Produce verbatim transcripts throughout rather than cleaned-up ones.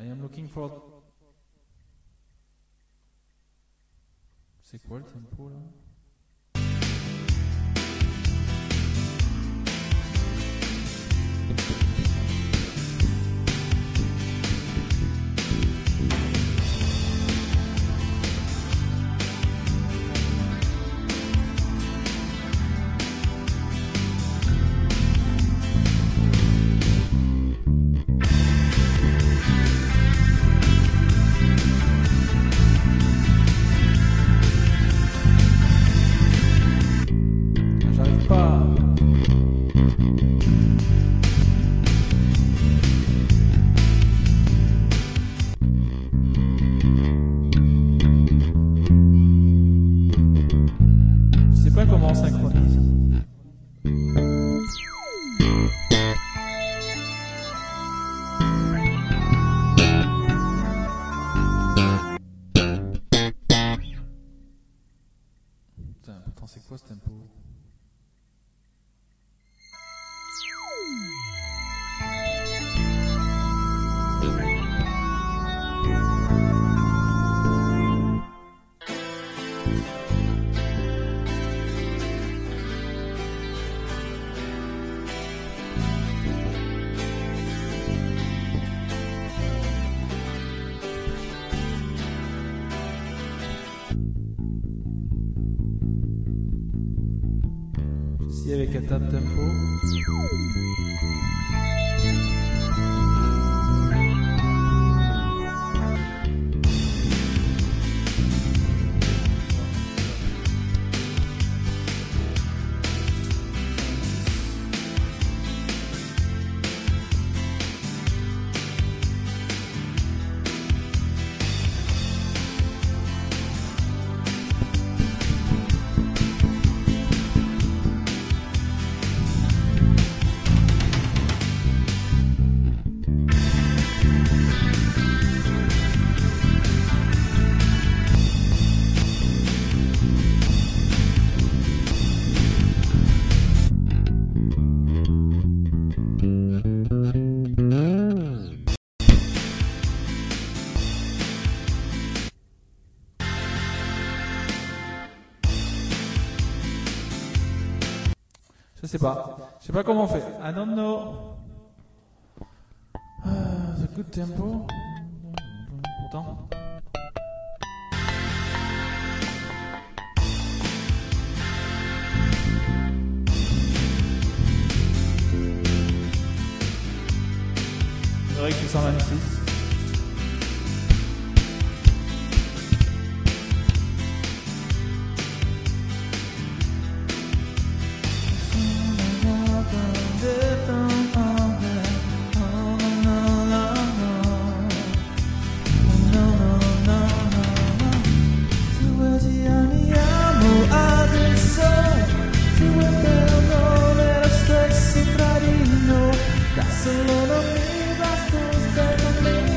I am looking for... C'est quoi le tempo là? Comment on synchronise. Putain, pourtant c'est quoi ce tempo? Si avec un tas de tempo. Je sais pas. Je sais pas comment on fait. I don't know. Uh, the good tempo. Pourtant. C'est vrai que c'est cent vingt-six. Solo non mi basta, stai con me.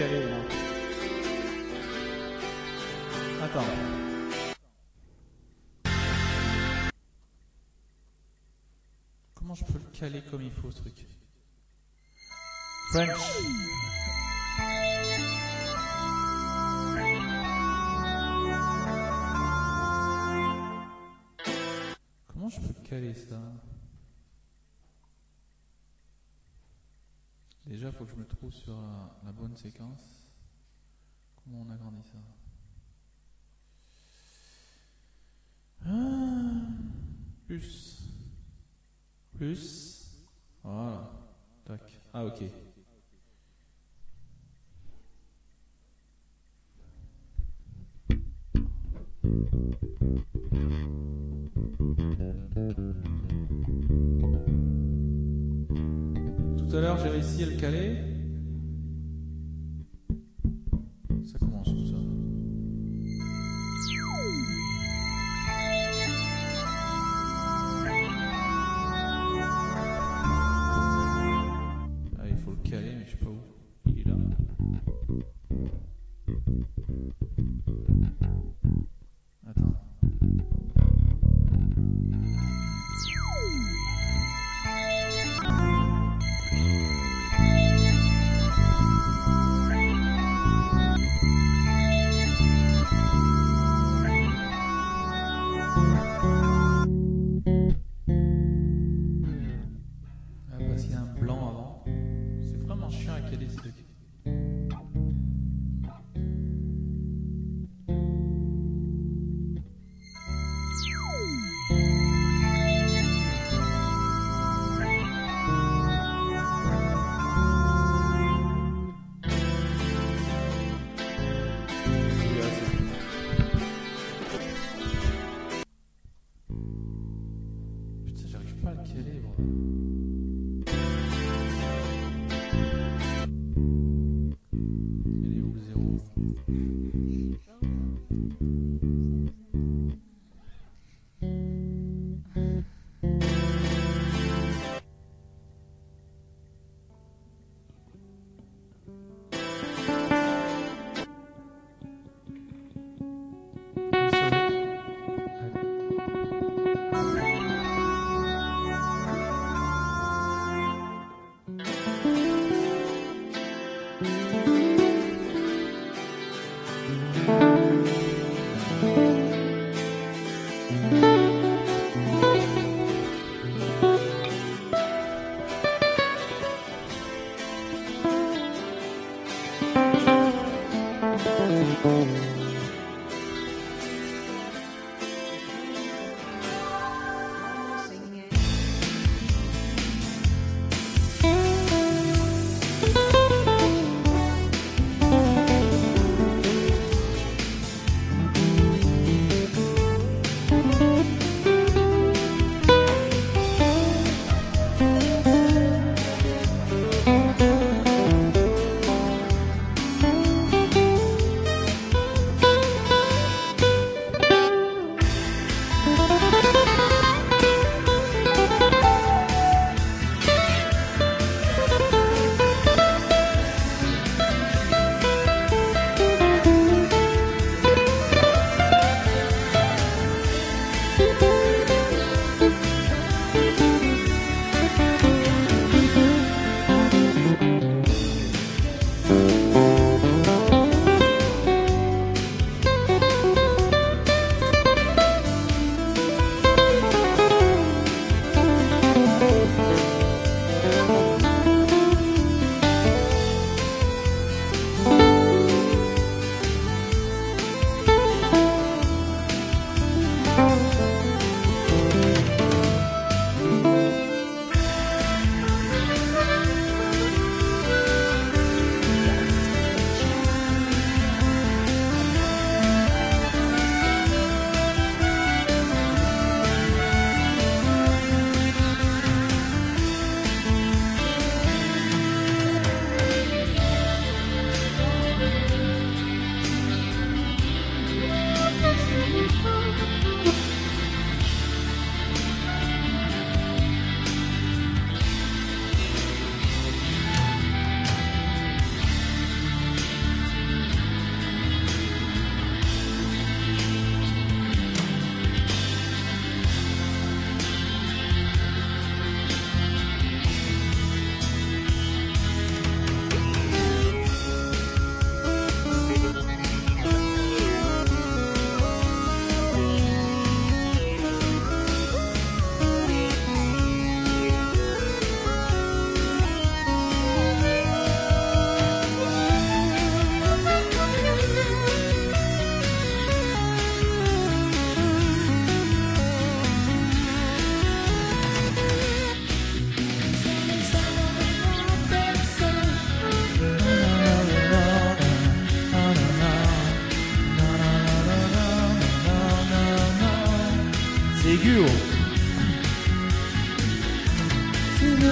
caler là. Attends. Comment je peux le caler comme il faut ce truc? French. Comment je peux caler ça? Déjà, il faut que je me trouve sur la, la bonne séquence. Comment on agrandit ça? Ah, plus. Plus. Voilà. Tac. Ah, ok. Tout à l'heure, j'ai réussi à le caler. Ça commence où ça? Ah, il faut le caler, mais je sais pas où. Il est là. Attends. Ah, parce qu'il y a un blanc avant. C'est vraiment chiant à caler ce truc. Putain, j'arrive pas à le caler, bro. Il est où le zéro? aigu. Oh.